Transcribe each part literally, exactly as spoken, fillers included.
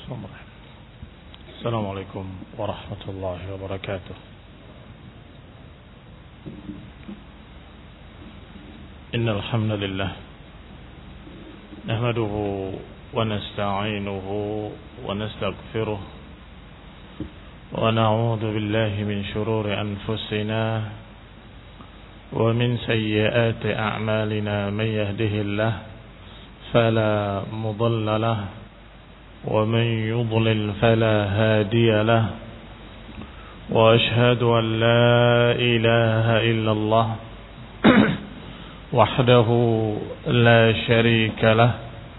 Bismillahirrahmanirrahim. Assalamualaikum warahmatullahi wabarakatuh. Innal hamdalillah nahmaduhu wa nasta'inuhu wa nastaghfiruh wa na'udzu billahi min shururi anfusina wa min sayyiati a'malina man yahdihillahu fala mudilla lahu ومن يضلل فلا هادي له وأشهد أن لا إله إلا الله وحده لا شريك له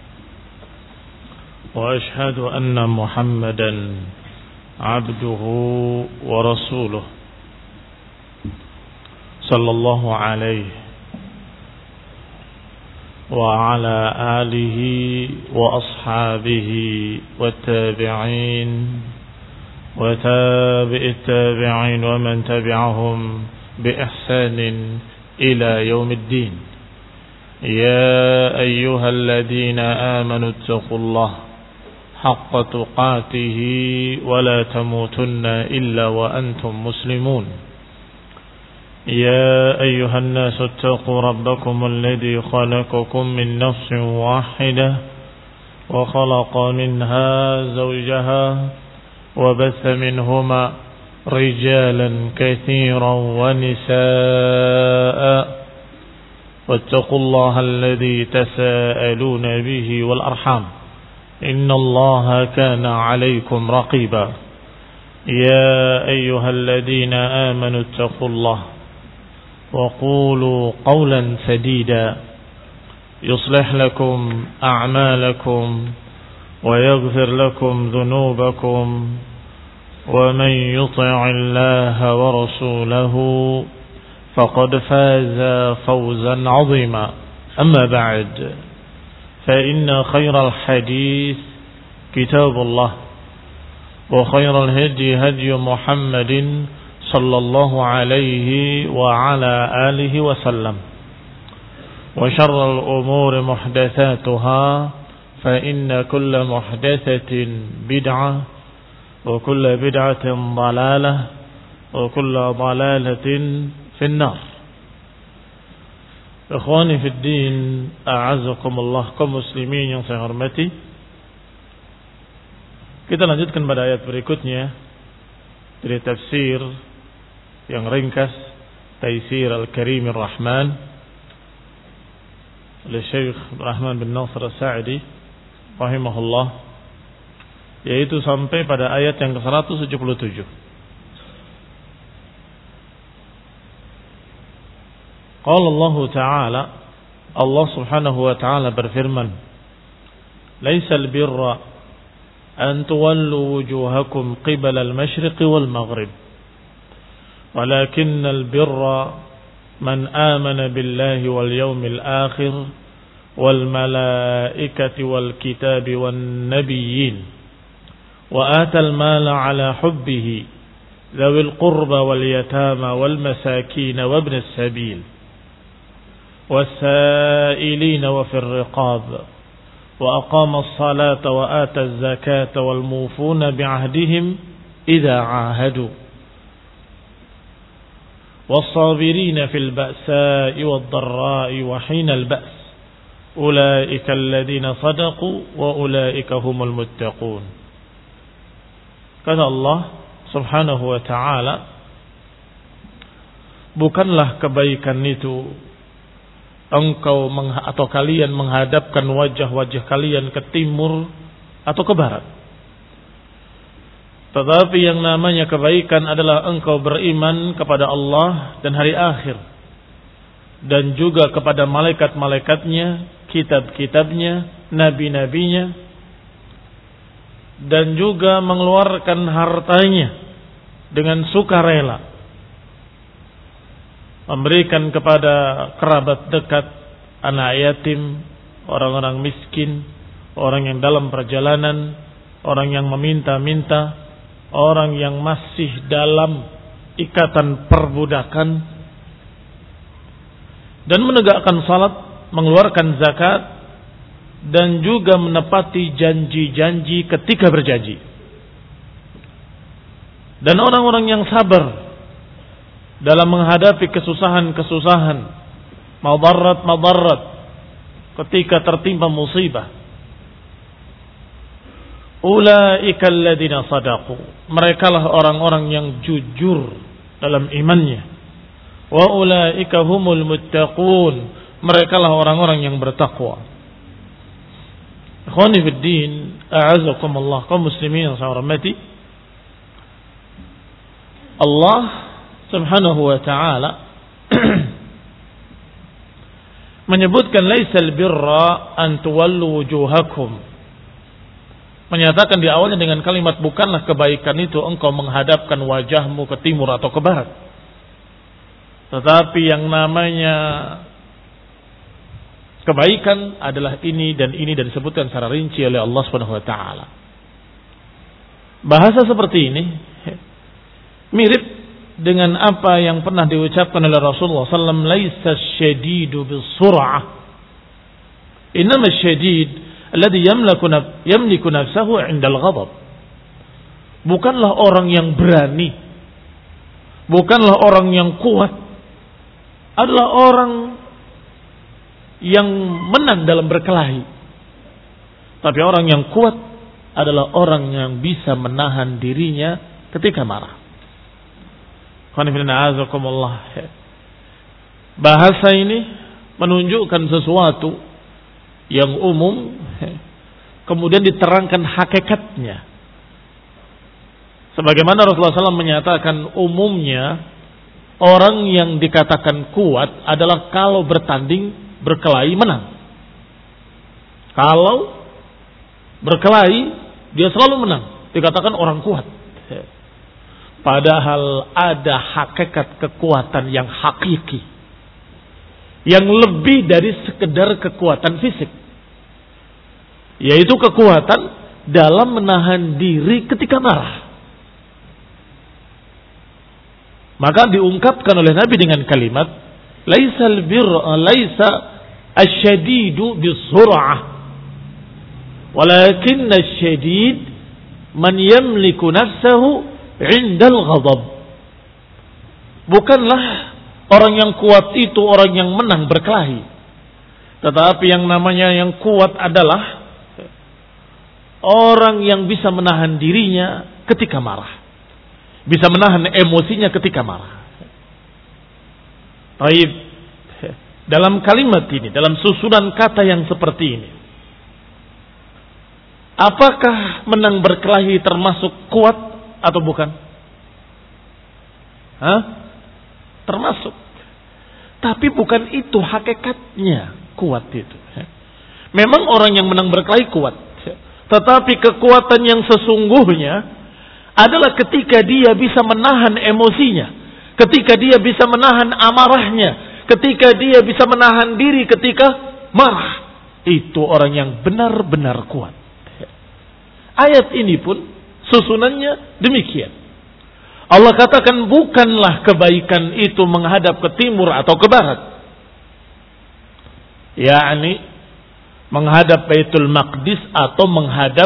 وأشهد أن محمدا عبده ورسوله صلى الله عليه وعلى آله وأصحابه والتابعين وتابع التابعين ومن تبعهم بإحسان إلى يوم الدين. يا أيها الذين آمنوا اتقوا الله حق تقاته ولا تموتن إلا وأنتم مسلمون. يا أيها الناس اتقوا ربكم الذي خلقكم من نفس واحدة وخلق منها زوجها وبث منهما رجالا كثيرا ونساء واتقوا الله الذي تساءلون به والأرحام إن الله كان عليكم رقيبا. يا أيها الذين آمنوا اتقوا الله وقولوا قولا سديدا يصلح لكم أعمالكم ويغفر لكم ذنوبكم ومن يطع الله ورسوله فقد فاز فوزا عظيما. أما بعد فإن خير الحديث كتاب الله وخير الهدي هدي محمد صلى الله عليه وعلى آله وسلم وشر الأمور محدثاتها فإن كل محدثة بدعة وكل بدعة ضلالة وكل ضلالة في النار. Ikhwani fi din, a'azzakumullah, kaum muslimin yang saya hormati. Kita lanjutkan pada ayat berikutnya dari tafsir yang ringkas Taisir Al-Karim Ar-Rahman oleh Syekh Rahman bin Nasr As-Sa'di rahimahullah, yaitu sampai pada ayat yang ke seratus tujuh puluh tujuh. Qala Allah Ta'ala, Allah Subhanahu wa Ta'ala berfirman, "Laisal birra an tuwallu wujuhakum qibala al-masyriq wal maghrib ولكن البر من آمن بالله واليوم الآخر والملائكة والكتاب والنبيين وآتى المال على حبه ذوي القربى واليتامى والمساكين وابن السبيل والسائلين وفي الرقاب وأقام الصلاة وآتى الزكاة والموفون بعهدهم إذا عاهدوا والصابرين في البأساء والضراء وحين البأس أولئك الذين صدقوا وأولئك هم المتقون." Kata Allah Subhanahu wa Ta'ala, bukanlah kebaikan itu engkau atau kalian menghadapkan wajah-wajah kalian ke timur atau ke barat. Tetapi yang namanya kebaikan adalah engkau beriman kepada Allah dan hari akhir, dan juga kepada malaikat-malaikatnya, kitab-kitabnya, nabi-nabinya, dan juga mengeluarkan hartanya dengan sukarela, memberikan kepada kerabat dekat, anak yatim, orang-orang miskin, orang yang dalam perjalanan, orang yang meminta-minta, orang yang masih dalam ikatan perbudakan, dan menegakkan salat, mengeluarkan zakat, dan juga menepati janji-janji ketika berjanji. Dan orang-orang yang sabar dalam menghadapi kesusahan-kesusahan, madarat-madarat ketika tertimpa musibah. Ulaika alladziina shadaqu. Merekalah orang-orang yang jujur dalam imannya. Wa ulaika humul muttaqun. Merekalah orang-orang yang bertakwa. Ikhwani fid din, a'azzakumullah, kaum muslimin yang saya hormati. Allah Subhanahu wa ta'ala menyebutkan laisal birra an tuwallu wujuhakum. Menyatakan di awalnya dengan kalimat bukanlah kebaikan itu engkau menghadapkan wajahmu ke timur atau ke barat. Tetapi yang namanya kebaikan adalah ini dan ini, dan disebutkan secara rinci oleh Allah Subhanahu wa taala. Bahasa seperti ini mirip dengan apa yang pernah diucapkan oleh Rasulullah sallallahu alaihi wasallam, laisa syadidu bisur'ah, innama syadid alladhi yamliku yamliku nafsahu 'inda al-ghadab. Bukanlah orang yang berani, bukanlah orang yang kuat, adalah orang yang menang dalam berkelahi. Tapi orang yang kuat adalah orang yang bisa menahan dirinya ketika marah. Bahasa ini menunjukkan sesuatu yang umum, kemudian diterangkan hakikatnya. Sebagaimana Rasulullah shallallahu alaihi wasallam menyatakan umumnya orang yang dikatakan kuat adalah kalau bertanding, berkelahi menang. Kalau berkelahi dia selalu menang, dikatakan orang kuat. Padahal ada hakikat kekuatan yang hakiki, yang lebih dari sekedar kekuatan fisik, yaitu kekuatan dalam menahan diri ketika marah. Maka diungkapkan oleh Nabi dengan kalimat laisal birra laisa asyadidu bisur'ah walakinna asyadid man yamliku nafsahu 'indal ghadab. Bukanlah orang yang kuat itu orang yang menang berkelahi, tetapi yang namanya yang kuat adalah orang yang bisa menahan dirinya ketika marah, bisa menahan emosinya ketika marah. Baik, dalam kalimat ini, dalam susunan kata yang seperti ini, apakah menang berkelahi termasuk kuat atau bukan? Hah? Termasuk. Tapi bukan itu hakikatnya kuat itu. Memang orang yang menang berkelahi kuat, tetapi kekuatan yang sesungguhnya adalah ketika dia bisa menahan emosinya, ketika dia bisa menahan amarahnya, ketika dia bisa menahan diri ketika marah. Itu orang yang benar-benar kuat. Ayat ini pun susunannya demikian. Allah katakan bukanlah kebaikan itu menghadap ke timur atau ke barat, yakni menghadap Baitul Maqdis atau menghadap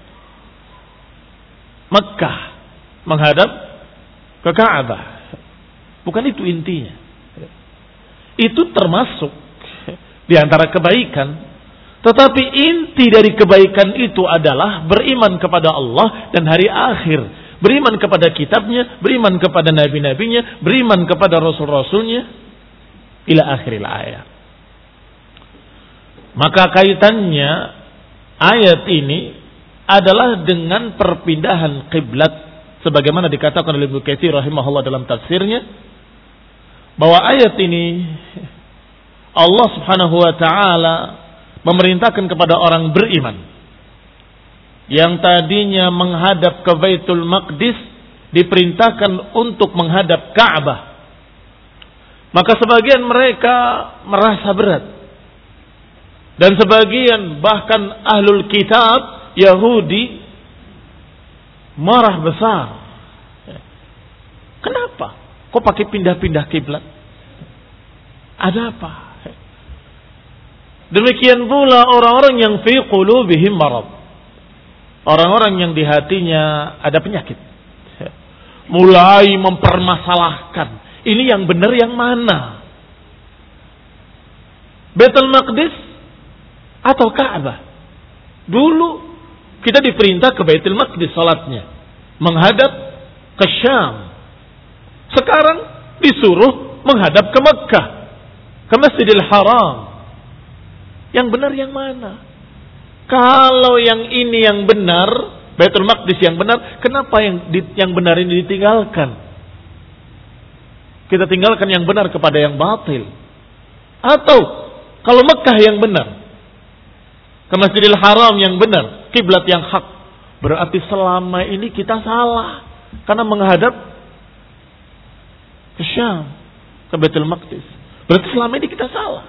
Mekah, menghadap ke Ka'bah. Bukan itu intinya. Itu termasuk di antara kebaikan. Tetapi inti dari kebaikan itu adalah beriman kepada Allah dan hari akhir, beriman kepada kitabnya, beriman kepada nabi-nabinya, beriman kepada rasul-rasulnya, ila akhiril ayat. Maka kaitannya ayat ini adalah dengan perpindahan kiblat, sebagaimana dikatakan oleh Ibnu Katsir rahimahullah dalam tafsirnya, bahwa ayat ini Allah Subhanahu wa taala memerintahkan kepada orang beriman yang tadinya menghadap ke Baitul Maqdis diperintahkan untuk menghadap Ka'bah. Maka sebagian mereka merasa berat, dan sebagian bahkan ahlul kitab Yahudi marah besar. Kenapa? Kok pakai pindah-pindah kiblat? Ada apa? Demikian pula orang-orang yang fi qulubihim marad. Orang-orang yang di hatinya ada penyakit. Mulai mempermasalahkan, ini yang benar yang mana? Baitul Maqdis atau Ka'bah? Dulu kita diperintah ke Baitul Maqdis salatnya, menghadap ke Syam. Sekarang disuruh menghadap ke Mekkah, ke Masjidil Haram. Yang benar yang mana? Kalau yang ini yang benar, Baitul Maqdis yang benar, kenapa yang di, yang benar ini ditinggalkan? Kita tinggalkan yang benar kepada yang batil. Atau kalau Mekkah yang benar, ke Masjidil Haram yang benar, kiblat yang hak, berarti selama ini kita salah karena menghadap ke Syam, ke Baitul Maqdis. Berarti selama ini kita salah.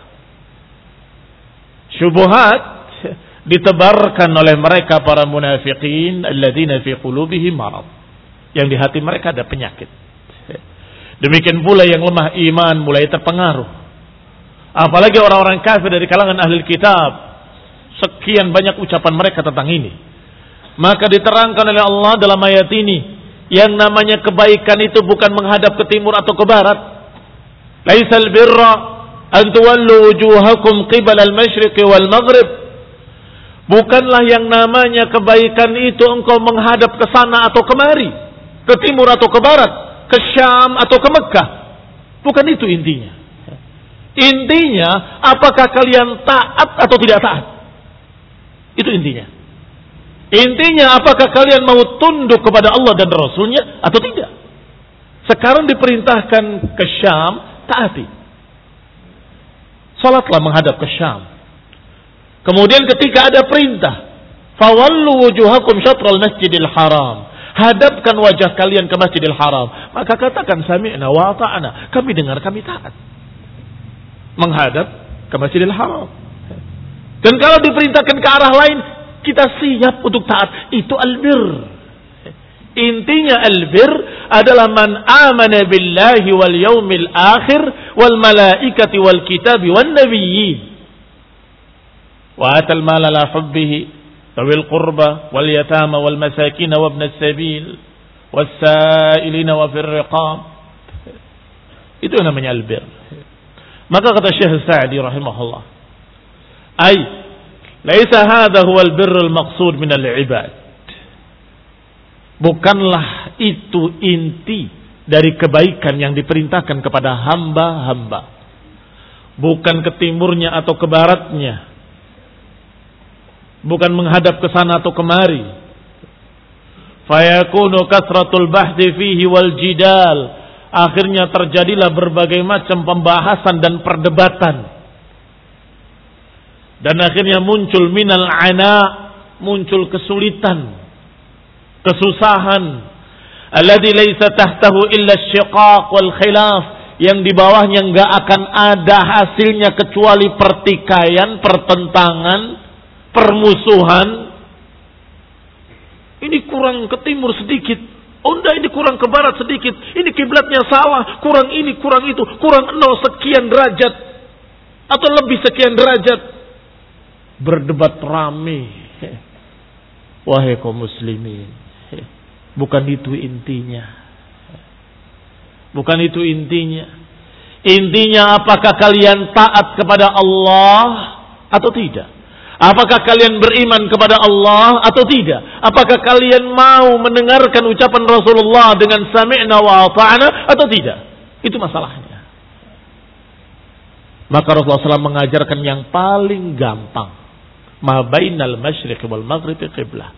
Syubhat ditebarkan oleh mereka para munafiqin alladzina fi qulubihim marad, yang di hati mereka ada penyakit. Demikian pula yang lemah iman mulai terpengaruh, apalagi orang-orang kafir dari kalangan ahli kitab. Sekian banyak ucapan mereka tentang ini. Maka diterangkan oleh Allah dalam ayat ini, yang namanya kebaikan itu bukan menghadap ke timur atau ke barat. Laisal birra an tuwallu wujuhakum qibala al-masyriq wal maghrib. Bukanlah yang namanya kebaikan itu engkau menghadap ke sana atau kemari, ke timur atau ke barat, ke Syam atau ke Mekkah. Bukan itu intinya. Intinya, apakah kalian taat atau tidak taat? Itu intinya. Intinya, apakah kalian mau tunduk kepada Allah dan Rasulnya atau tidak? Sekarang diperintahkan ke Syam, taati. Salatlah menghadap ke Syam. Kemudian ketika ada perintah, fawallu wujuhakum syatral masjidil haram, hadapkan wajah kalian ke Masjidil Haram, maka katakan sami'na wa ata'na, kami dengar, kami taat. Menghadap ke Masjidil Haram. Dan kalau diperintahkan ke arah lain, kita siap untuk taat. Itu albir. Intinya albir adalah man amana billahi wal yaumil akhir wal malaikati wal kitabi wan nabiyyin wa atal mala la hubbihi tawil qurba wal yatama wal masakin wa ibn as-sabil was sa'ilina wa fir riqab. Itu namanya albir. Maka kata Syekh Sa'di rahimahullah, ay laisa hadha huwa albir al-maqsud min al-ibad. Bukanlah itu inti dari kebaikan yang diperintahkan kepada hamba-hamba. Bukan ke timurnya atau ke baratnya. Bukan menghadap ke sana atau kemari. Fayakunu kasratul bahthi fihi wal jidal. Akhirnya terjadilah berbagai macam pembahasan dan perdebatan. Dan akhirnya muncul minal ana, muncul kesulitan, kesusahan, alladzi laisa tahtahu illa asyiqaq wal khilaf, yang di bawahnya enggak akan ada hasilnya kecuali pertikaian, pertentangan, permusuhan. Ini kurang ke timur sedikit, oh enggak, ini kurang ke barat sedikit, ini kiblatnya salah, kurang ini, kurang itu, kurang nol sekian derajat atau lebih sekian derajat. Berdebat rame. Wahai kaum muslimin, bukan itu intinya. Bukan itu intinya. Intinya apakah kalian taat kepada Allah atau tidak? Apakah kalian beriman kepada Allah atau tidak? Apakah kalian mau mendengarkan ucapan Rasulullah dengan sami'na wa ata'na atau tidak? Itu masalahnya. Maka Rasulullah shallallahu alaihi wasallam mengajarkan yang paling gampang. Ma bainal masyriq wal maghrib qiblah.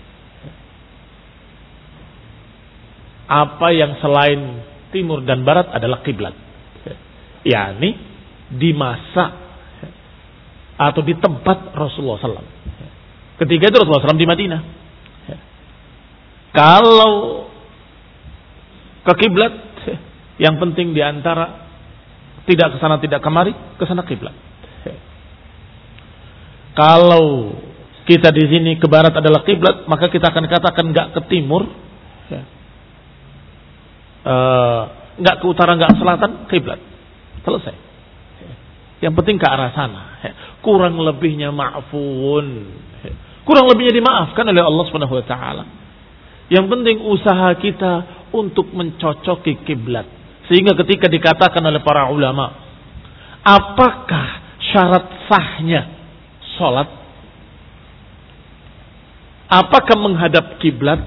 Apa yang selain timur dan barat adalah kiblat. yakni di masa atau di tempat Rasulullah shallallahu alaihi wasallam. Ketika itu Rasulullah shallallahu alaihi wasallam di Madinah. Kalau ke kiblat, yang penting di antara tidak ke sana tidak kemari, ke sana kiblat. Kalau kita di sini ke barat adalah kiblat, maka kita akan katakan enggak ke timur, enggak ke utara, enggak ke selatan, kiblat. Selesai. Yang penting ke arah sana. Kurang lebihnya ma'fun. Kurang lebihnya dimaafkan oleh Allah Subhanahu wa taala. Yang penting usaha kita untuk mencocoki kiblat. Sehingga ketika dikatakan oleh para ulama, apakah syarat sahnya salat? Apakah menghadap kiblat?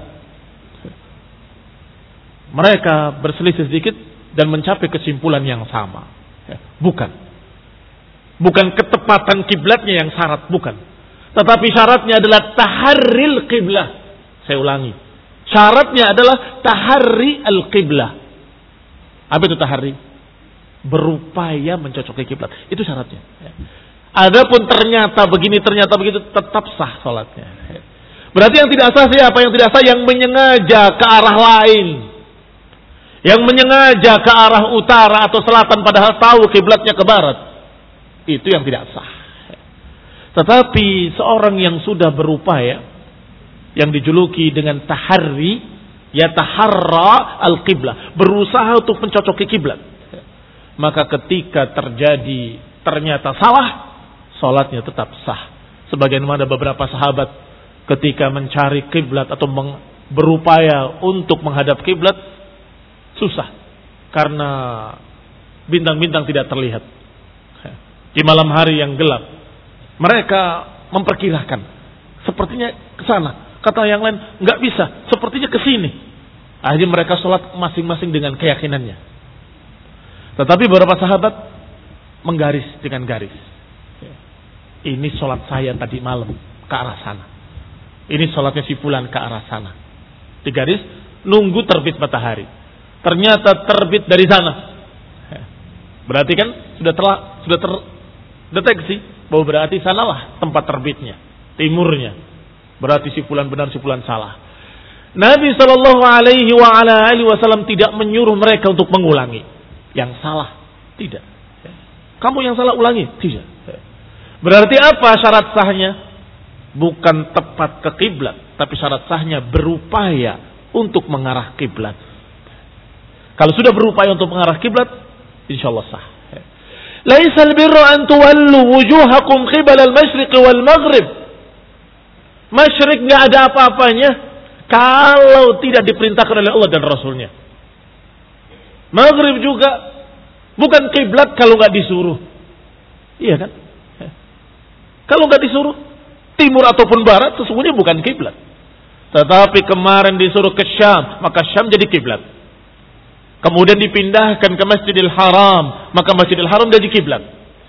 Mereka berselisih sedikit dan mencapai kesimpulan yang sama. Bukan. Bukan ketepatan kiblatnya yang syarat, bukan. Tetapi syaratnya adalah taharril qiblah. Saya ulangi. Syaratnya adalah taharri al-qiblah. Apa itu taharri? Berupaya mencocoki kiblat. Itu syaratnya. Adapun ternyata begini, ternyata begitu, tetap sah salatnya. Berarti yang tidak sah siapa? Yang tidak sah yang menyengaja ke arah lain. Yang menyengaja ke arah utara atau selatan padahal tahu kiblatnya ke barat. Itu yang tidak sah. Tetapi seorang yang sudah berupaya, yang dijuluki dengan taharri, ya taharra al-qiblah, berusaha untuk mencocoki kiblat, maka ketika terjadi ternyata salah, salatnya tetap sah. Sebagaimana beberapa sahabat ketika mencari kiblat atau berupaya untuk menghadap kiblat, susah karena bintang-bintang tidak terlihat. Di malam hari yang gelap, mereka memperkirakan sepertinya ke sana. Kata yang lain, nggak bisa, sepertinya ke sini. Akhirnya mereka sholat masing-masing dengan keyakinannya. Tetapi beberapa sahabat menggaris dengan garis. Ini sholat saya tadi malam ke arah sana. Ini sholatnya si fulan ke arah sana. Digaris, nunggu terbit matahari. Ternyata terbit dari sana. Berarti kan sudah telah sudah terdeteksi bahwa berarti sanalah tempat terbitnya, timurnya. Berarti si fulan benar, si fulan salah. Nabi Shallallahu Alaihi Wasallam tidak menyuruh mereka untuk mengulangi. Yang salah tidak. Kamu yang salah ulangi tidak. Berarti apa syarat sahnya? Bukan tepat ke kiblat, tapi syarat sahnya berupaya untuk mengarah kiblat. Kalau sudah berupaya untuk mengarah kiblat, insyaallah sah. Laisal birra an tuwallu wujuhakum qibala al-masyriq wal maghrib. Masyriq enggak ada apa-apanya kalau tidak diperintahkan oleh Allah dan Rasulnya. Maghrib juga bukan kiblat kalau enggak disuruh. Iya kan? Kalau enggak disuruh, timur ataupun barat sesungguhnya bukan kiblat. Tetapi kemarin disuruh ke Syam, maka Syam jadi kiblat. Kemudian dipindahkan ke Masjidil Haram, maka Masjidil Haram jadi kiblat.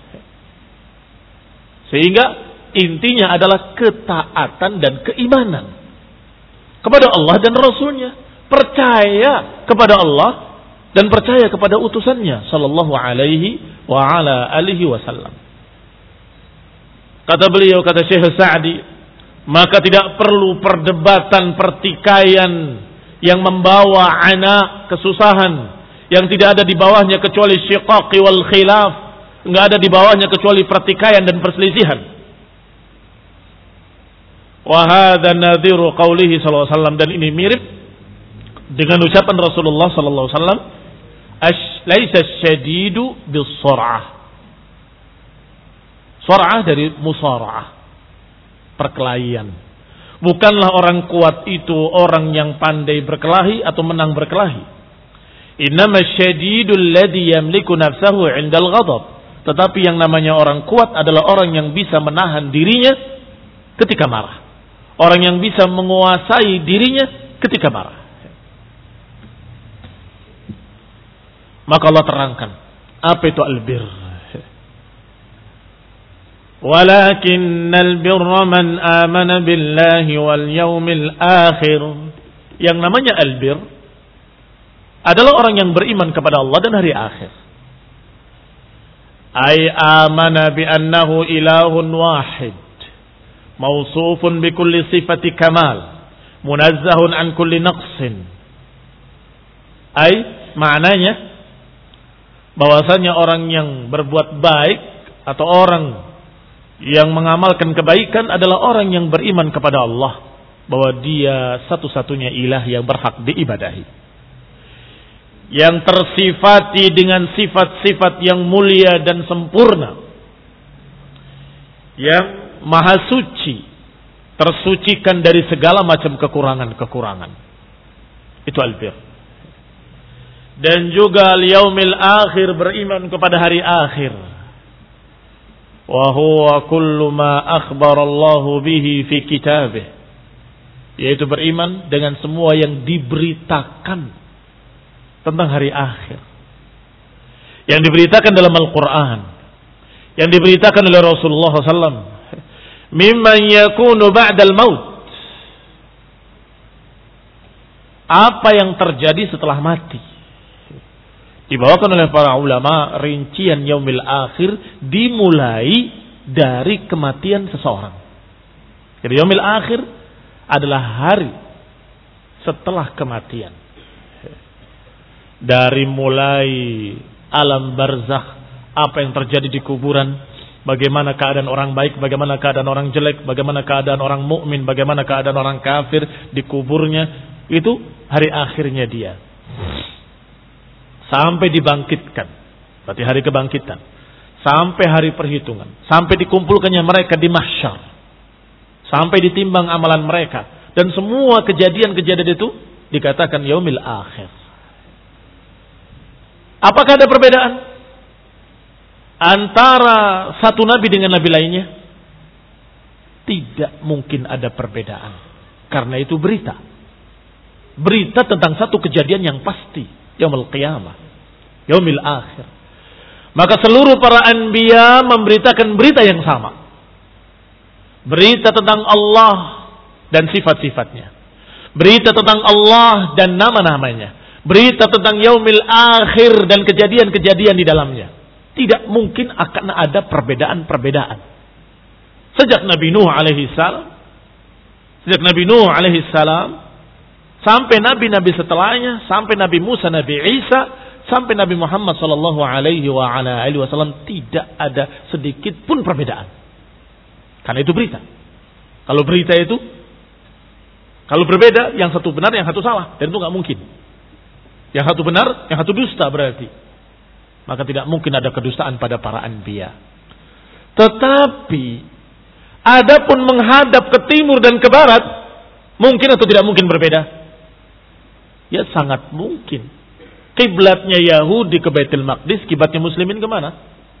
Sehingga intinya adalah ketaatan dan keimanan kepada Allah dan Rasulnya. Percaya kepada Allah dan percaya kepada utusannya sallallahu alaihi wa ala alihi wasallam. Kata beliau, kata Syekh Sa'di, maka tidak perlu perdebatan pertikaian yang membawa ana kesusahan, yang tidak ada di bawahnya kecuali syiqaqi wal khilaf, enggak ada di bawahnya kecuali pertikaian dan perselisihan. Wa hadza nadhiru qaulihi sallallahu alaihi wasallam, dan ini mirip dengan ucapan Rasulullah sallallahu alaihi wasallam, laisa syadidu bis-sur'ah. Sur'ah dari musara'ah, perkelahian. Bukanlah orang kuat itu orang yang pandai berkelahi atau menang berkelahi. Innama syadidul ladzi yamliku nafsahu 'indal ghadab. Tetapi yang namanya orang kuat adalah orang yang bisa menahan dirinya ketika marah. Orang yang bisa menguasai dirinya ketika marah. Maka Allah terangkan, apa itu albir? Walakinnal birra man amana billahi wal yawmil akhir. Yang namanya albir adalah orang yang beriman kepada Allah dan hari akhir. Ay amana bi annahu ilahun wahid, mausufun bi kulli sifati kamal, munazzahun an kulli naqsin. Ay maknanya bahwasanya orang yang berbuat baik atau orang yang mengamalkan kebaikan adalah orang yang beriman kepada Allah, bahwa dia satu-satunya ilah yang berhak diibadahi, yang tersifati dengan sifat-sifat yang mulia dan sempurna, yang maha suci, tersucikan dari segala macam kekurangan-kekurangan. Itu albir. Dan juga al-yaumil akhir, beriman kepada hari akhir. Wa huwa kullu ma akhbarallahu bihi fi kitabih, yaitu beriman dengan semua yang diberitakan tentang hari akhir, yang diberitakan dalam Al-Quran, yang diberitakan oleh Rasulullah sallallahu alaihi wasallam, mimman yakunu ba'dal maut, apa yang terjadi setelah mati. Dibawakan oleh para ulama rincian yaumil akhir dimulai dari kematian seseorang. Jadi yaumil akhir adalah hari setelah kematian. Dari mulai alam barzakh, apa yang terjadi di kuburan, bagaimana keadaan orang baik, bagaimana keadaan orang jelek, bagaimana keadaan orang mukmin, bagaimana keadaan orang kafir di kuburnya, itu hari akhirnya dia. Sampai dibangkitkan, berarti hari kebangkitan. Sampai hari perhitungan, sampai dikumpulkannya mereka di mahsyar, sampai ditimbang amalan mereka, dan semua kejadian-kejadian itu dikatakan yaumil akhir. Apakah ada perbedaan antara satu nabi dengan nabi lainnya? Tidak mungkin ada perbedaan, karena itu berita. Berita tentang satu kejadian yang pasti, yaumul qiyamah, yaumil akhir. Maka seluruh para anbiya memberitakan berita yang sama. Berita tentang Allah dan sifat-sifatnya. Berita tentang Allah dan nama-namanya. Berita tentang yaumil akhir dan kejadian-kejadian di dalamnya. Tidak mungkin akan ada perbedaan-perbedaan. Sejak Nabi Nuh alaihi salam, sejak Nabi Nuh alaihi salam sampai nabi-nabi setelahnya, sampai Nabi Musa, Nabi Isa, sampai Nabi Muhammad sallallahu alaihi wa ala alihi wasallam, tidak ada sedikit pun perbedaan. Karena itu berita. Kalau berita itu, kalau berbeda, yang satu benar, yang satu salah, dan itu nggak mungkin. Yang satu benar, yang satu dusta berarti. Maka tidak mungkin ada kedustaan pada para anbiya. Tetapi adapun menghadap ke timur dan ke barat, mungkin atau tidak mungkin berbeda? Ya sangat mungkin. Kiblatnya Yahudi ke Baitul Maqdis, kiblatnya Muslimin kemana?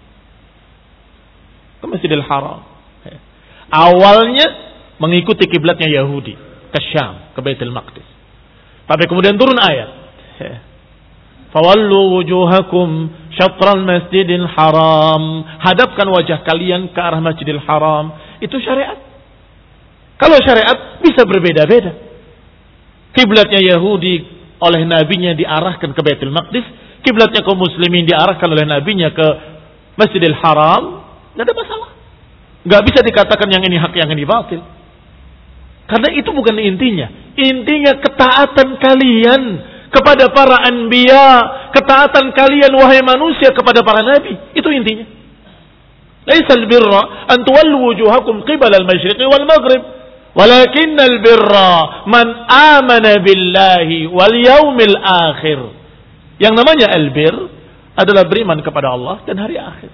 Ke Masjidil Haram. Awalnya mengikuti kiblatnya Yahudi ke Syam, ke Baitul Maqdis. Tapi kemudian turun ayat. Fawallu wujuhakum syatral Masjidil Haram. Hadapkan wajah kalian ke arah Masjidil Haram. Itu syariat. Kalau syariat bisa berbeda-beda. Kiblatnya Yahudi oleh nabinya diarahkan ke Baitul Maqdis, kiblatnya kaum muslimin diarahkan oleh nabinya ke Masjidil Haram, enggak ada masalah. Enggak bisa dikatakan yang ini hak, yang ini batil. Karena itu bukan intinya. Intinya ketaatan kalian kepada para anbiya, ketaatan kalian wahai manusia kepada para nabi, itu intinya. Laisal birra an tuwallu wujuhakum qibala al-masyriqi wal maghrib. Walakinnal birra man amana billahi wal yaumil akhir. Yang namanya albir adalah beriman kepada Allah dan hari akhir.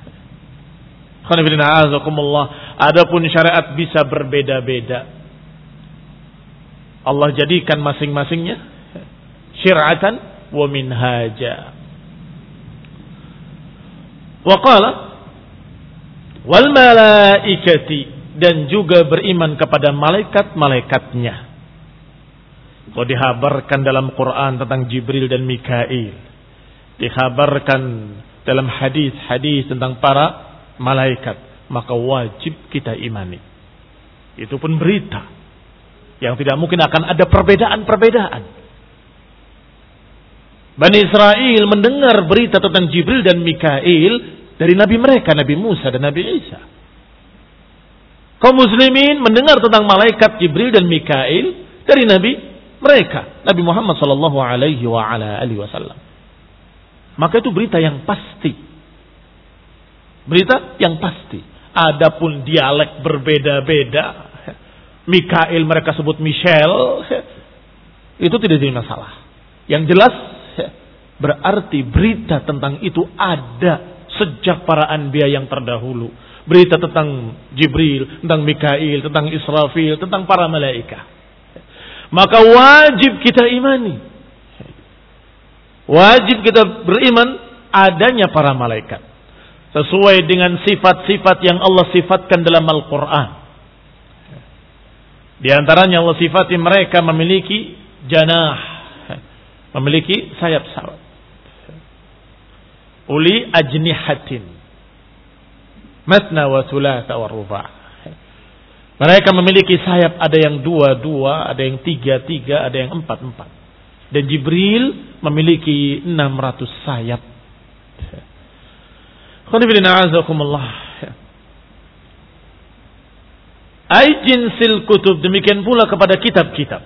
Adapun syariat bisa berbeda-beda. Allah jadikan masing-masingnya syir'atan wa minhaja. Wa qala wal malaikati, dan juga beriman kepada malaikat-malaikatnya. Kalau dihabarkan dalam Quran tentang Jibril dan Mikail, dikhabarkan dalam hadis-hadis tentang para malaikat, maka wajib kita imani. Itu pun berita yang tidak mungkin akan ada perbedaan-perbedaan. Bani Israel mendengar berita tentang Jibril dan Mikail dari nabi mereka, Nabi Musa dan Nabi Isa. Kaum muslimin mendengar tentang malaikat Jibril dan Mikail dari nabi mereka, Nabi Muhammad sallallahu alaihi wa ala alihi wasallam. Maka itu berita yang pasti. Berita yang pasti. Adapun dialek berbeda-beda, Mikail mereka sebut Michel, itu tidak jadi masalah. Yang jelas berarti berita tentang itu ada sejak para anbiya yang terdahulu. berita tentang Jibril, tentang Mikail, tentang Israfil, tentang para malaikat. Maka wajib kita imani. Wajib kita beriman adanya para malaikat. Sesuai dengan sifat-sifat yang Allah sifatkan dalam Al-Quran. Di antaranya Allah sifati mereka memiliki janah, memiliki sayap-sayap. Uli ajnihatin, matna wa thulatha wa ruba'. Mereka memiliki sayap, ada yang dua-dua, ada yang tiga-tiga, ada yang empat-empat. Dan Jibril memiliki enam ratus sayap. Khonibina azakumullah. Ai jinsil kutub, demikian pula kepada kitab-kitab.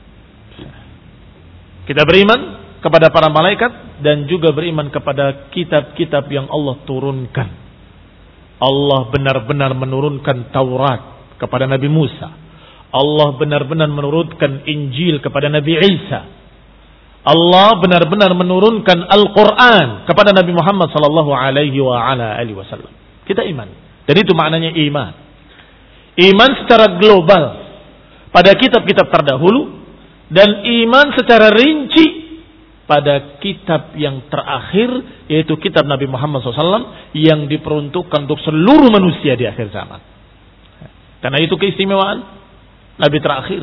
Kita beriman kepada para malaikat dan juga beriman kepada kitab-kitab yang Allah turunkan. Allah benar-benar menurunkan Taurat kepada Nabi Musa. Allah benar-benar menurunkan Injil kepada Nabi Isa. Allah benar-benar menurunkan Al-Quran kepada Nabi Muhammad sallallahu alaihi wa ala alihi wasallam. Kita iman. Dan itu maknanya iman. Iman secara global pada kitab-kitab terdahulu dan iman secara rinci pada kitab yang terakhir, yaitu kitab Nabi Muhammad sallallahu alaihi wasallam yang diperuntukkan untuk seluruh manusia di akhir zaman. Karena itu keistimewaan Nabi terakhir,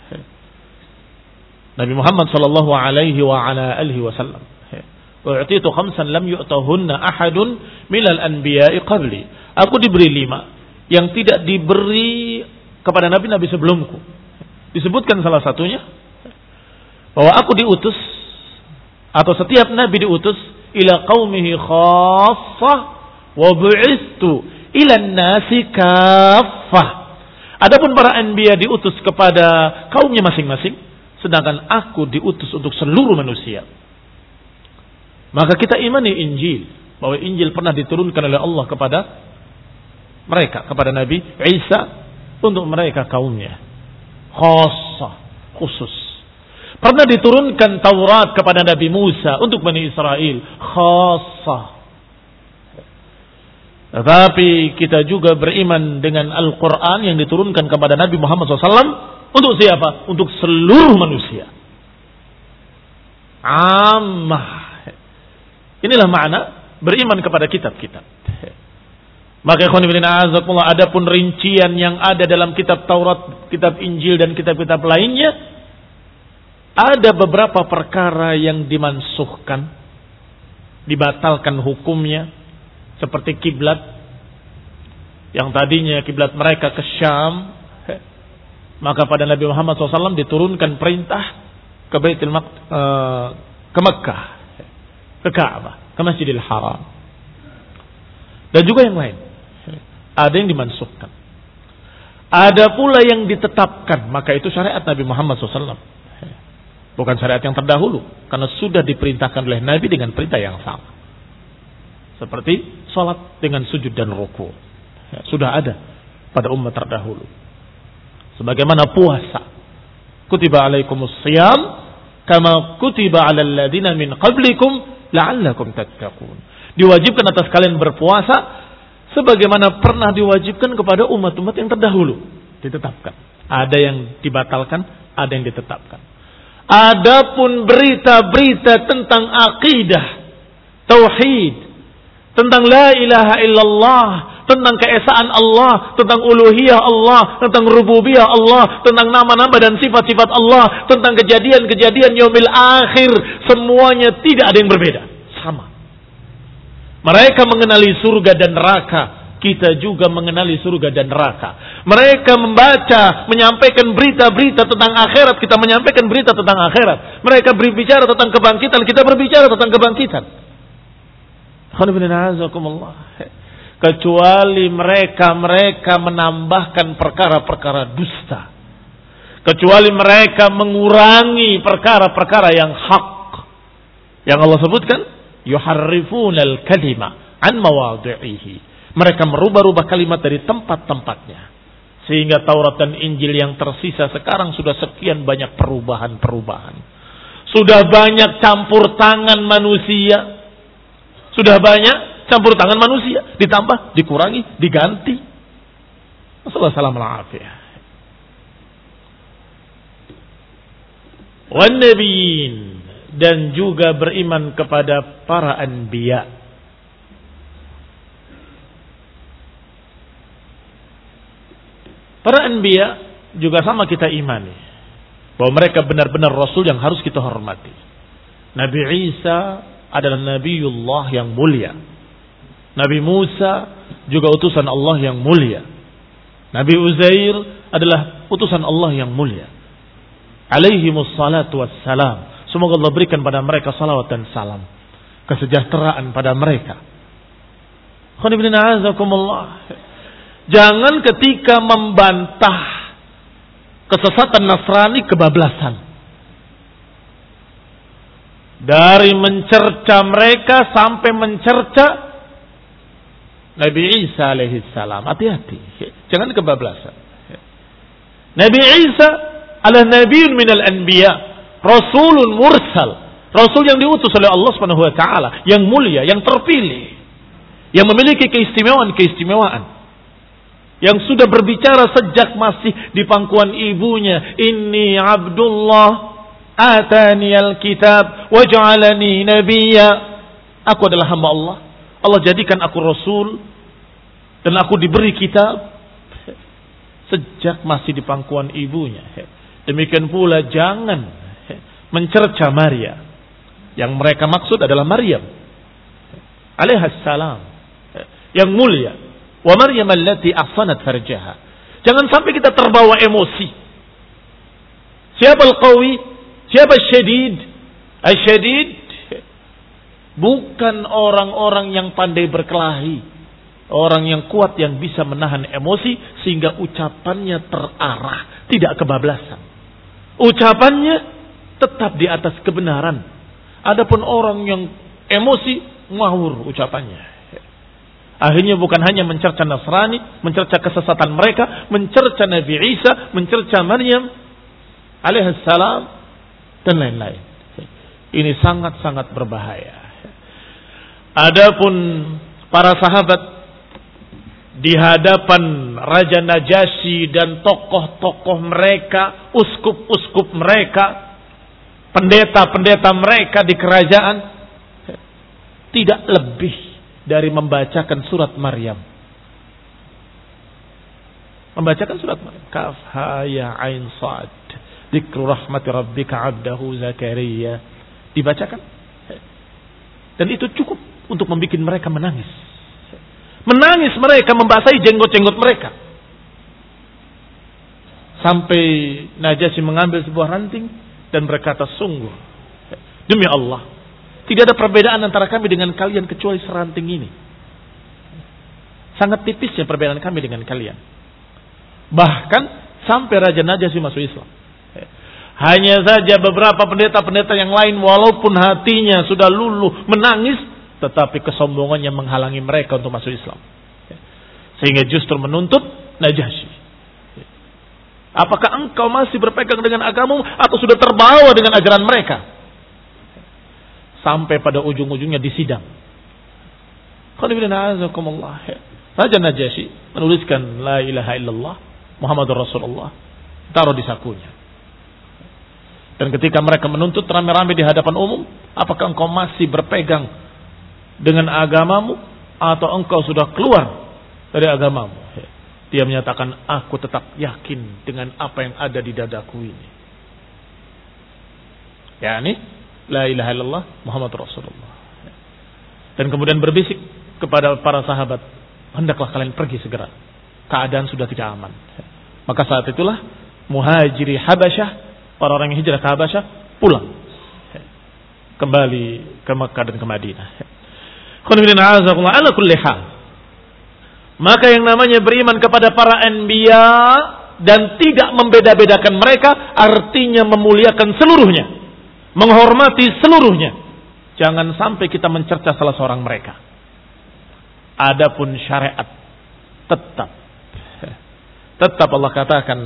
Nabi Muhammad sallallahu alaihi wa ala alihi wasallam. U'titu khamsan lam yu'tahunna ahadun minal anbiya'i qabli. Aku diberi lima yang tidak diberi kepada nabi-nabi sebelumku. Disebutkan salah satunya bahwa aku diutus atau setiap nabi diutus ila qaumihi khassah wa bu'istu ila an-nasi kaffah. Adapun para anbiya diutus kepada kaumnya masing-masing, sedangkan aku diutus untuk seluruh manusia. Maka kita imani Injil, bahwa Injil pernah diturunkan oleh Allah kepada mereka, kepada Nabi Isa untuk mereka kaumnya. Khassah, khusus. Pernah diturunkan Taurat kepada Nabi Musa untuk Bani Israel. Khassah. Tetapi kita juga beriman dengan Al-Quran yang diturunkan kepada Nabi Muhammad shallallahu alaihi wasallam. Untuk siapa? Untuk seluruh manusia. Ammah. Inilah makna beriman kepada kitab-kitab. Maka ikhwan fillah a'azakumullah, adapun rincian yang ada dalam kitab Taurat, kitab Injil dan kitab-kitab lainnya, ada beberapa perkara yang dimansuhkan, dibatalkan hukumnya, seperti kiblat yang tadinya kiblat mereka ke Syam, maka pada Nabi Muhammad shallallahu alaihi wasallam diturunkan perintah ke Baitul Maqdis, ke Mekah, ke Ka'bah, ke Masjidil Haram, dan juga yang lain. Ada yang dimansuhkan, ada pula yang ditetapkan. Maka itu syariat Nabi Muhammad shallallahu alaihi wasallam, bukan syariat yang terdahulu, karena sudah diperintahkan oleh Nabi dengan perintah yang sama. Seperti salat dengan sujud dan ruku, ya, sudah ada pada umat terdahulu. Sebagaimana puasa, kutiba alaikumus shiyam kama kutiba alal ladina min qablikum la'allakum tattaqun. Diwajibkan atas kalian berpuasa sebagaimana pernah diwajibkan kepada umat-umat yang terdahulu. Ditetapkan. Ada yang dibatalkan, ada yang ditetapkan. Adapun berita-berita tentang akidah, tauhid, tentang la ilaha illallah, tentang keesaan Allah, tentang uluhiyah Allah, tentang rububiyah Allah, tentang nama-nama dan sifat-sifat Allah, tentang kejadian-kejadian yaumil akhir, semuanya tidak ada yang berbeda, sama. Mereka mengenali surga dan neraka, kita juga mengenali surga dan neraka. Mereka membaca, menyampaikan berita-berita tentang akhirat, kita menyampaikan berita tentang akhirat. Mereka berbicara tentang kebangkitan, kita berbicara tentang kebangkitan. Kecuali mereka-mereka menambahkan perkara-perkara dusta, kecuali mereka mengurangi perkara-perkara yang hak yang Allah sebutkan, yuharrifunal kalima an mawadhi'ihi. Mereka merubah-rubah kalimat dari tempat-tempatnya, sehingga Taurat dan Injil yang tersisa sekarang sudah sekian banyak perubahan-perubahan, sudah banyak campur tangan manusia, sudah banyak campur tangan manusia, ditambah, dikurangi, diganti. Assalamualaikum warahmatullahi wabarakatuh. Wan nabiyyin, dan juga beriman kepada para anbiya. Para anbiya juga sama kita imani bahwa mereka benar-benar rasul yang harus kita hormati. Nabi Isa adalah nabiullah yang mulia. Nabi Musa juga utusan Allah yang mulia. Nabi Uzair adalah utusan Allah yang mulia. Alaihimus salatu wassalam. Semoga Allah berikan pada mereka salawat dan salam, kesejahteraan pada mereka. Jangan ketika membantah kesesatan Nasrani kebablasan. Dari mencerca mereka sampai mencerca Nabi Isa alaihi salam. Hati-hati, jangan kebablasan. Nabi Isa adalah nabiyyun minal anbiya, rasulun mursal, rasul yang diutus oleh Allah Subhanahu wa taala, yang mulia, yang terpilih, yang memiliki keistimewaan-keistimewaan, yang sudah berbicara sejak masih di pangkuan ibunya, inni abdullah ataniyal kitab waj'alani nabiyya, aku adalah hamba Allah, Allah jadikan aku rasul dan aku diberi kitab. Sejak masih di pangkuan ibunya. Demikian pula jangan mencerca Maria. Yang mereka maksud adalah Maryam alaihassalam, yang mulia. Wa Maryam allati ahsanat farjaha. Jangan sampai kita terbawa emosi. Siapa al-qawi? Siapa al-syadid? Al-syadid bukan orang-orang yang pandai berkelahi. Orang yang kuat yang bisa menahan emosi sehingga ucapannya terarah, tidak kebablasan. Ucapannya tetap di atas kebenaran. Adapun orang yang emosi, ngawur ucapannya. Akhirnya bukan hanya mencerca Nasrani, mencerca kesesatan mereka, mencerca Nabi Isa, mencerca Maryam alaihissalam dan lain-lain. Ini sangat-sangat berbahaya. Adapun para sahabat di hadapan Raja Najasyi dan tokoh-tokoh mereka, uskup-uskup mereka, pendeta-pendeta mereka di kerajaan, tidak lebih dari membacakan surat Maryam. Membacakan surat Maryam. Kaf ha ya ain sad. Dzikru rahmati rabbika 'abdahu Zakaria. Dibacakan. Dan itu cukup untuk membuat mereka menangis. Menangis mereka, membasahi jenggot-jenggot mereka. Sampai Najasyi mengambil sebuah ranting dan berkata, sungguh, demi Allah, tidak ada perbedaan antara kami dengan kalian kecuali seranting ini. Sangat tipisnya perbedaan kami dengan kalian. Bahkan sampai Raja Najasyi masuk Islam. Hanya saja beberapa pendeta-pendeta yang lain walaupun hatinya sudah luluh menangis, tetapi kesombongannya menghalangi mereka untuk masuk Islam. Sehingga justru menuntut Najasyi. Apakah engkau masih berpegang dengan agamamu atau sudah terbawa dengan ajaran mereka? Sampai pada ujung-ujungnya disidang. Raja Najasyi menuliskan La ilaha illallah Muhammadur Rasulullah, taruh di sakunya. Dan ketika mereka menuntut rame-rame di hadapan umum, apakah engkau masih berpegang dengan agamamu atau engkau sudah keluar dari agamamu? Dia menyatakan, aku tetap yakin dengan apa yang ada di dadaku ini. Yani la ilaha illallah Muhammad Rasulullah. Dan kemudian berbisik kepada para sahabat, hendaklah kalian pergi segera, keadaan sudah tidak aman. Maka saat itulah muhajiri Habasyah, para orang yang hijrah ke Habasyah, pulang kembali ke Makkah dan ke Madinah. Ala kulli hal. Maka yang namanya beriman kepada para anbiya dan tidak membeda-bedakan mereka, artinya memuliakan seluruhnya, menghormati seluruhnya. Jangan sampai kita mencerca salah seorang mereka. Adapun syariat tetap tetap Allah katakan,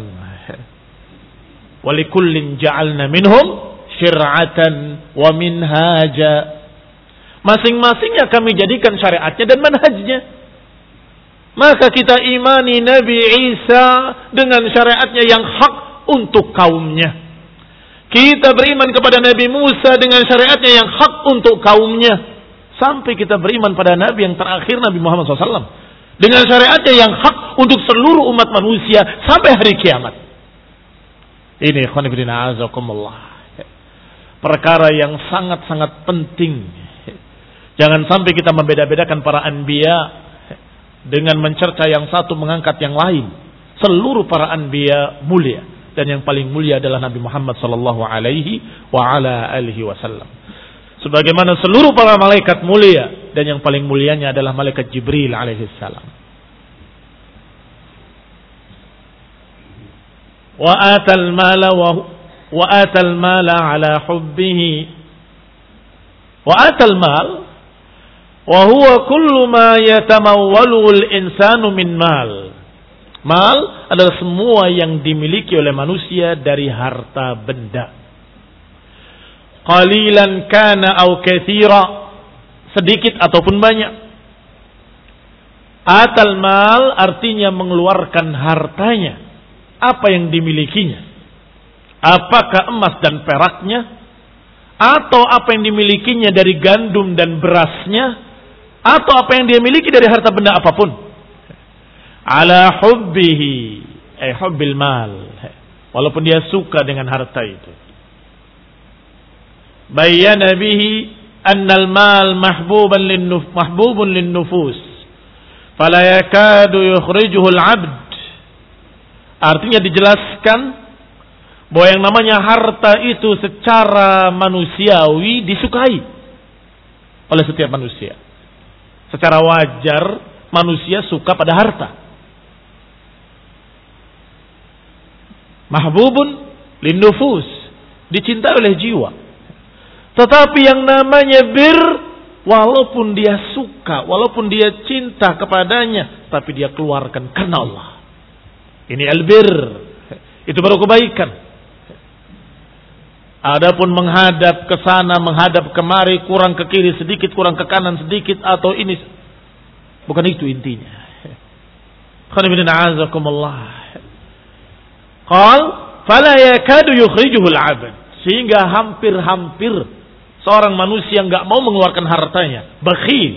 walikullin ja'alna minhum syir'atan wa minhaja. Masing-masingnya kami jadikan syariatnya dan manhajnya. Maka kita imani Nabi Isa dengan syariatnya yang hak untuk kaumnya. Kita beriman kepada Nabi Musa dengan syariatnya yang hak untuk kaumnya. Sampai kita beriman pada Nabi yang terakhir, Nabi Muhammad shallallahu alaihi wasallam, dengan syariatnya yang hak untuk seluruh umat manusia sampai hari kiamat. Ini ikhwan fillah azakumullah, perkara yang sangat-sangat penting. Jangan sampai kita membeda-bedakan para anbiya dengan mencerca yang satu mengangkat yang lain. Seluruh para anbiya mulia, dan yang paling mulia adalah Nabi Muhammad sallallahu alaihi wa ala alihi wasallam. Sebagaimana seluruh para malaikat mulia, dan yang paling mulianya adalah malaikat Jibril alaihi salam. Wa atal mala wa wa atal mala ala hubbihi. Wa atal mal wa huwa kullu ma yatamawwalu al-insanu min mal. Mal adalah semua yang dimiliki oleh manusia dari harta benda. Qalilan kana au katsira, sedikit ataupun banyak. Atal mal artinya mengeluarkan hartanya, apa yang dimilikinya. Apakah emas dan peraknya, atau apa yang dimilikinya dari gandum dan berasnya, atau apa yang dia miliki dari harta benda apapun. Ala hubbihi, eh hubbil mal, walaupun dia suka dengan harta itu. Bayyana bihi annal mal mahbuban linnuf mahbubun linnufus fala yakadu yukhrijuhu al-'abd. Artinya dijelaskan bahwa yang namanya harta itu secara manusiawi disukai oleh setiap manusia. Secara wajar manusia suka pada harta. Mahbubun linnufus, dicintai oleh jiwa. Tetapi yang namanya bir, walaupun dia suka, walaupun dia cinta kepadanya, tapi dia keluarkan karena Allah. Ini albir, itu baru kebaikan. Adapun menghadap ke sana, menghadap kemari, kurang ke kiri sedikit, kurang ke kanan sedikit, atau ini, bukan itu intinya. Qal fala yakadu yukhrijuhu al-'abd, sehingga hampir-hampir seorang manusia enggak mau mengeluarkan hartanya, bakhil.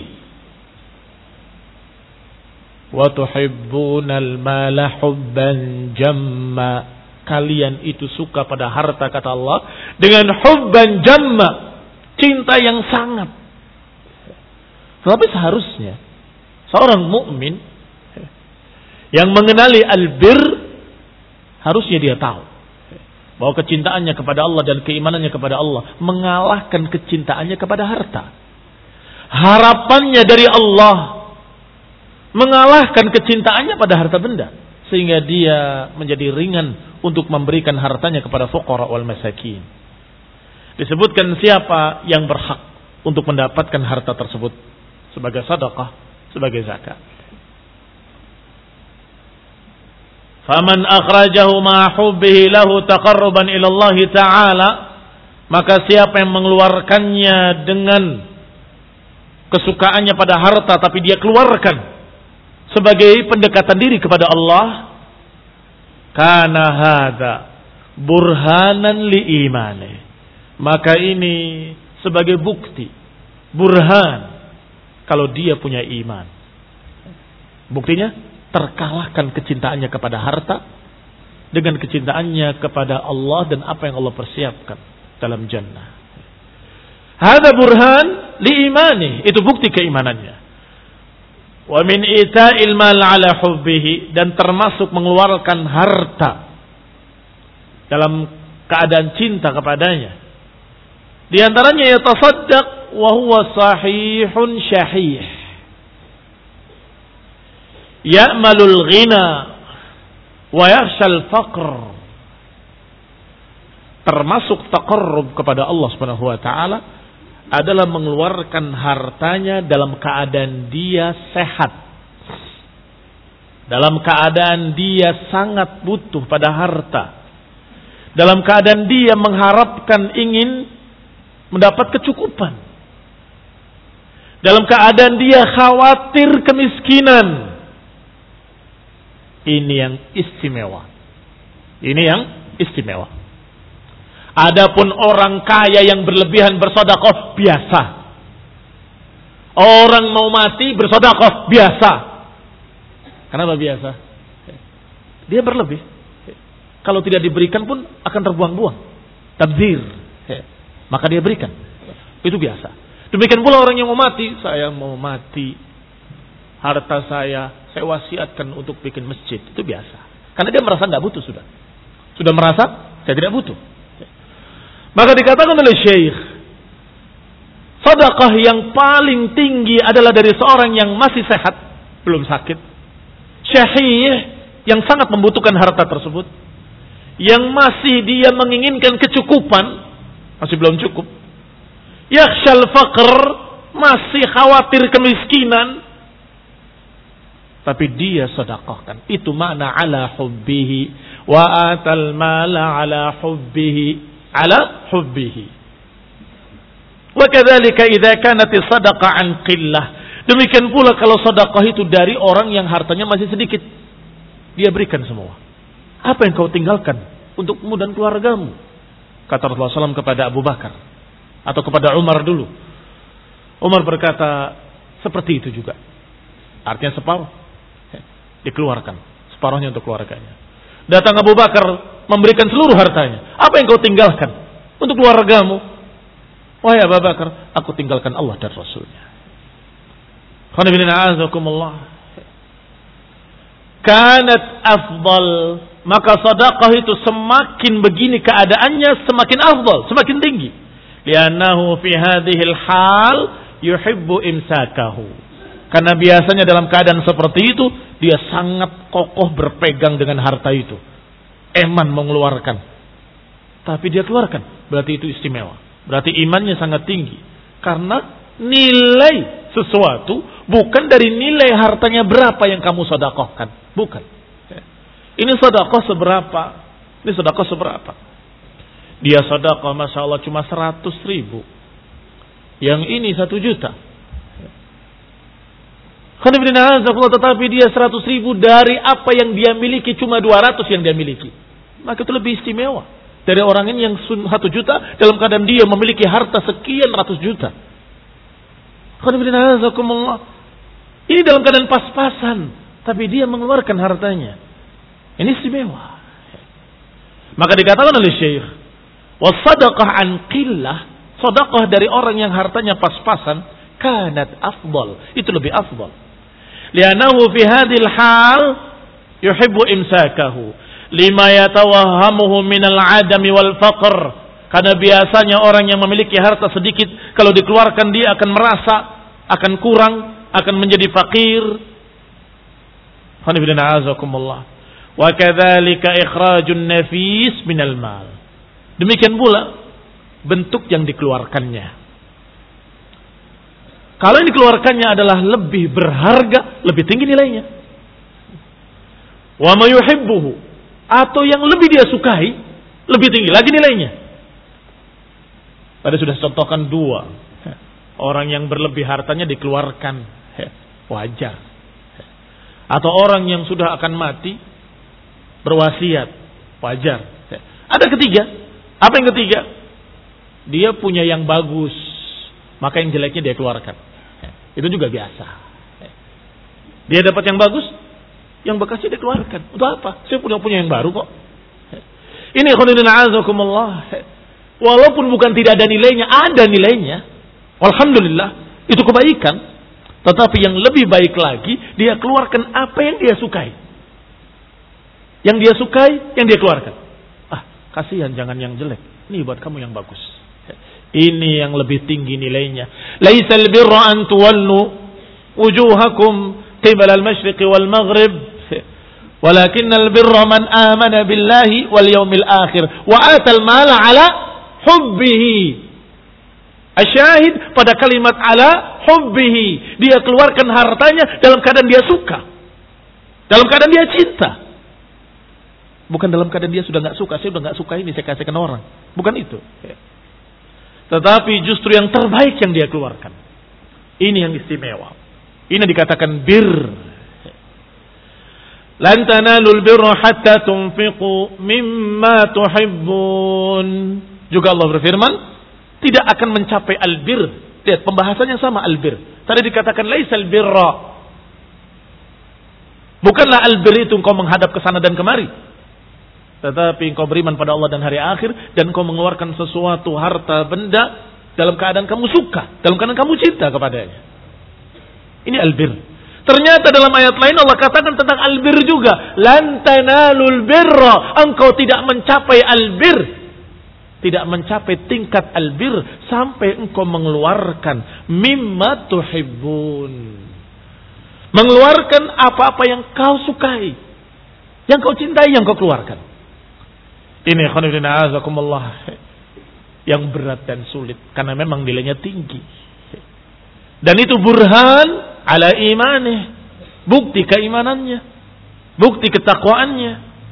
Wa tuhibbunal mala hubban jamma, kalian itu suka pada harta kata Allah dengan hubban jamma, cinta yang sangat. Tetapi seharusnya seorang mukmin yang mengenali albir, harusnya dia tahu bahwa kecintaannya kepada Allah dan keimanannya kepada Allah mengalahkan kecintaannya kepada harta. Harapannya dari Allah mengalahkan kecintaannya pada harta benda, sehingga dia menjadi ringan untuk memberikan hartanya kepada fuqara wal masakin. Disebutkan siapa yang berhak untuk mendapatkan harta tersebut sebagai sedekah, sebagai zakat. Faman akhrajahu ma hubbihi lahu taqarruban ila Allah Ta'ala, maka siapa yang mengeluarkannya dengan kesukaannya pada harta tapi dia keluarkan sebagai pendekatan diri kepada Allah, kana hadza burhanan li imani, maka ini sebagai bukti, burhan kalau dia punya iman. Buktinya terkalahkan kecintaannya kepada harta dengan kecintaannya kepada Allah dan apa yang Allah persiapkan dalam jannah. Hada burhan li imani, itu bukti keimanannya. Wa min ita'il mal ala hubbihi, dan termasuk mengeluarkan harta dalam keadaan cinta kepadanya. Di antaranya yatasaddaq wa huwa sahihun syahih, ya'malul ghina wa yakhshal faqr. Termasuk taqarrub kepada Allah Subhanahu wa taala adalah mengeluarkan hartanya dalam keadaan dia sehat, dalam keadaan dia sangat butuh pada harta, dalam keadaan dia mengharapkan ingin mendapat kecukupan. dalam keadaan dia khawatir kemiskinan. Ini yang istimewa. Ini yang istimewa. Adapun orang kaya yang berlebihan bersedekah biasa. Orang mau mati bersedekah biasa. Kenapa biasa? Dia berlebih. Kalau tidak diberikan pun akan terbuang-buang. Tabdzir. Maka dia berikan. Itu biasa. Demikian pula orang yang mau mati. Saya mau mati. Harta saya, saya wasiatkan untuk bikin masjid. Itu biasa. Karena dia merasa nggak butuh sudah. Sudah merasa saya tidak butuh. Maka dikatakan oleh Syekh, sedekah yang paling tinggi adalah dari seorang yang masih sehat, belum sakit. Syahih yang sangat membutuhkan harta tersebut. Yang masih dia menginginkan kecukupan, masih belum cukup. Yakhshal faqr, masih khawatir kemiskinan, tapi dia sedekahkan. Itu makna ala hubbihi wa atal mala ala hubbihi ala hubbihi. Wa kadzalika idza kanat sadaqah an qillah. Demikian pula kalau sedekah itu dari orang yang hartanya masih sedikit, dia berikan semua. Apa yang kau tinggalkan untukmu dan keluargamu? Kata Rasulullah shallallahu alaihi wasallam kepada Abu Bakar atau kepada Umar dulu. Umar berkata seperti itu juga. Artinya separuh dikeluarkan, separuhnya untuk keluarganya. Datang Abu Bakar memberikan seluruh hartanya. Apa yang kau tinggalkan untuk keluargamu? Wahai Abu Bakar, aku tinggalkan Allah dan Rasulnya. Kanat afdal, maka sedekah itu semakin begini keadaannya semakin afdal, semakin tinggi. Li'annahu fi hadhil hal yuhibbu imsakahu. Karena biasanya dalam keadaan seperti itu, dia sangat kokoh berpegang dengan harta itu. Eman mengeluarkan. Tapi dia keluarkan. Berarti itu istimewa. Berarti imannya sangat tinggi. Karena nilai sesuatu bukan dari nilai hartanya berapa yang kamu sedekahkan. Bukan. Ini sedekah seberapa? Ini sedekah seberapa? Dia sedekah Masya Allah cuma seratus ribu. Yang ini satu juta. Tetapi dia seratus ribu dari apa yang dia miliki cuma dua ratus yang dia miliki. Maka itu lebih istimewa dari orang ini yang satu juta dalam keadaan dia memiliki harta sekian ratus juta. Ini dalam keadaan pas-pasan, tapi dia mengeluarkan hartanya. Ini istimewa. Maka dikatakan oleh Syekh, wasadaqah an qillah, sedekah dari orang yang hartanya pas-pasan, kanat afdal, itu lebih afdal. Li'annahu fi hadhil hal yuhibbu imsakahu lima yatawahhamuhu minal adami wal faqr. Karena biasanya orang yang memiliki harta sedikit kalau dikeluarkan dia akan merasa akan kurang, akan menjadi fakir. Wa kadzalika ikhrajun nafis minal mal. Demikian pula bentuk yang dikeluarkannya. Kalau yang dikeluarkannya adalah lebih berharga, lebih tinggi nilainya. Wa ma yuhibbuhu, atau yang lebih dia sukai, lebih tinggi lagi nilainya. Tadi sudah contohkan dua. Orang yang berlebih hartanya dikeluarkan, wajar. Atau orang yang sudah akan mati berwasiat, wajar. Ada ketiga. Apa yang ketiga? Dia punya yang bagus, maka yang jeleknya dia keluarkan. Itu juga biasa. Dia dapat yang bagus, yang bekasnya dia keluarkan. Untuk apa? Saya punya punya yang baru kok. Ini khonidina azakumullah. Walaupun bukan tidak ada nilainya, ada nilainya. Alhamdulillah, itu kebaikan. Tetapi yang lebih baik lagi, dia keluarkan apa yang dia sukai. Yang dia sukai, yang dia keluarkan. Ah, kasihan, jangan yang jelek. Ini buat kamu yang bagus. Ini yang lebih tinggi nilainya. Laisal birra an tuwallu wujuhakum qibala al-masyriq wal maghrib, walakinnal birra man amana billahi wal yawmil akhir wa atal mala ala hubbihi. Asyahid pada kalimat ala hubbihi, dia keluarkan hartanya dalam keadaan dia suka, dalam keadaan dia cinta, bukan dalam keadaan dia sudah nggak suka. Saya sudah nggak suka ini, saya kasihkan orang, bukan itu. Tetapi justru yang terbaik yang dia keluarkan. Ini yang istimewa. Ini dikatakan bir. Lan tanalul birra hatta tunfiqu mimma tuhibbun. Juga Allah berfirman, tidak akan mencapai albir. Lihat pembahasannya sama albir. Tadi dikatakan laisal birra. Bukanlah albir itu engkau menghadap ke sana dan kemari. Tetapi engkau beriman pada Allah dan hari akhir dan engkau mengeluarkan sesuatu harta benda dalam keadaan kamu suka, dalam keadaan kamu cinta kepadanya. Ini albir. Ternyata dalam ayat lain Allah katakan tentang albir juga, lan tanalul birra, engkau tidak mencapai albir, tidak mencapai tingkat albir sampai engkau mengeluarkan mimma tuhibbun. Mengeluarkan apa-apa yang kau sukai, yang kau cintai, yang kau keluarkan. Ini khonifina azakumullah, yang berat dan sulit karena memang nilainya tinggi. Dan itu burhan ala imanih, bukti keimanannya, bukti ketakwaannya.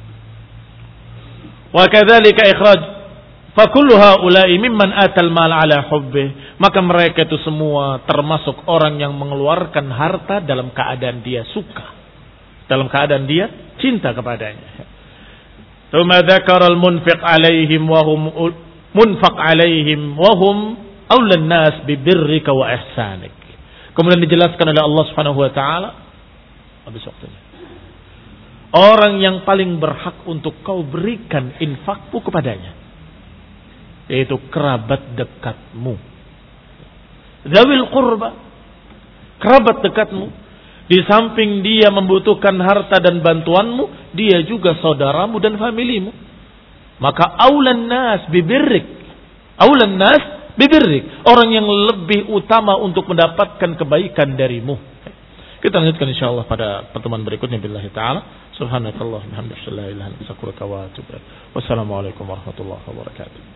Wa kadzalika ikhraj fa kullu haula'i mimman atal mal ala hubbih. Maka mereka itu semua termasuk orang yang mengeluarkan harta dalam keadaan dia suka, dalam keadaan dia cinta kepadanya. Tsumma dzakara al-munfiq 'alaihim wa hum munfaq 'alaihim wa hum awlan nas bi birrika wa ihsanik. Kemudian dijelaskan oleh Allah Subhanahu wa taala habis waktunya. Orang yang paling berhak untuk kau berikan infakmu kepadanya yaitu kerabat dekatmu. Zawil qurba, kerabat dekatmu. Di samping dia membutuhkan harta dan bantuanmu, dia juga saudaramu dan familimu. Maka aulan nas bibirrik, aulan nas bibirrik, orang yang lebih utama untuk mendapatkan kebaikan darimu. Kita lanjutkan insyaallah pada pertemuan berikutnya billahi taala. Subhanakallah wa bihamdika la ilaha illa anta astaghfiruka wa atubu ilaik. Wassalamualaikum warahmatullahi wabarakatuh.